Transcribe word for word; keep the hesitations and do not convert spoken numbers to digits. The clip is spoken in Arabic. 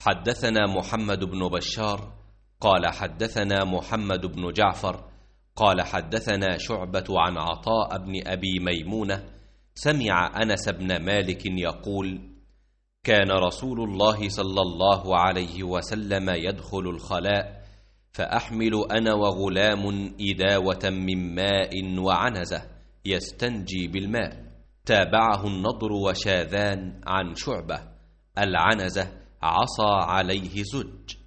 حدثنا محمد بن بشار قال حدثنا محمد بن جعفر قال حدثنا شعبة عن عطاء بن أبي ميمونة سمع أنس بن مالك يقول: كان رسول الله صلى الله عليه وسلم يدخل الخلاء فأحمل أنا وغلام إداوة من ماء وعنزة يستنجي بالماء. تابعه النضر وشاذان عن شعبة: العنزة عصى عليه زج.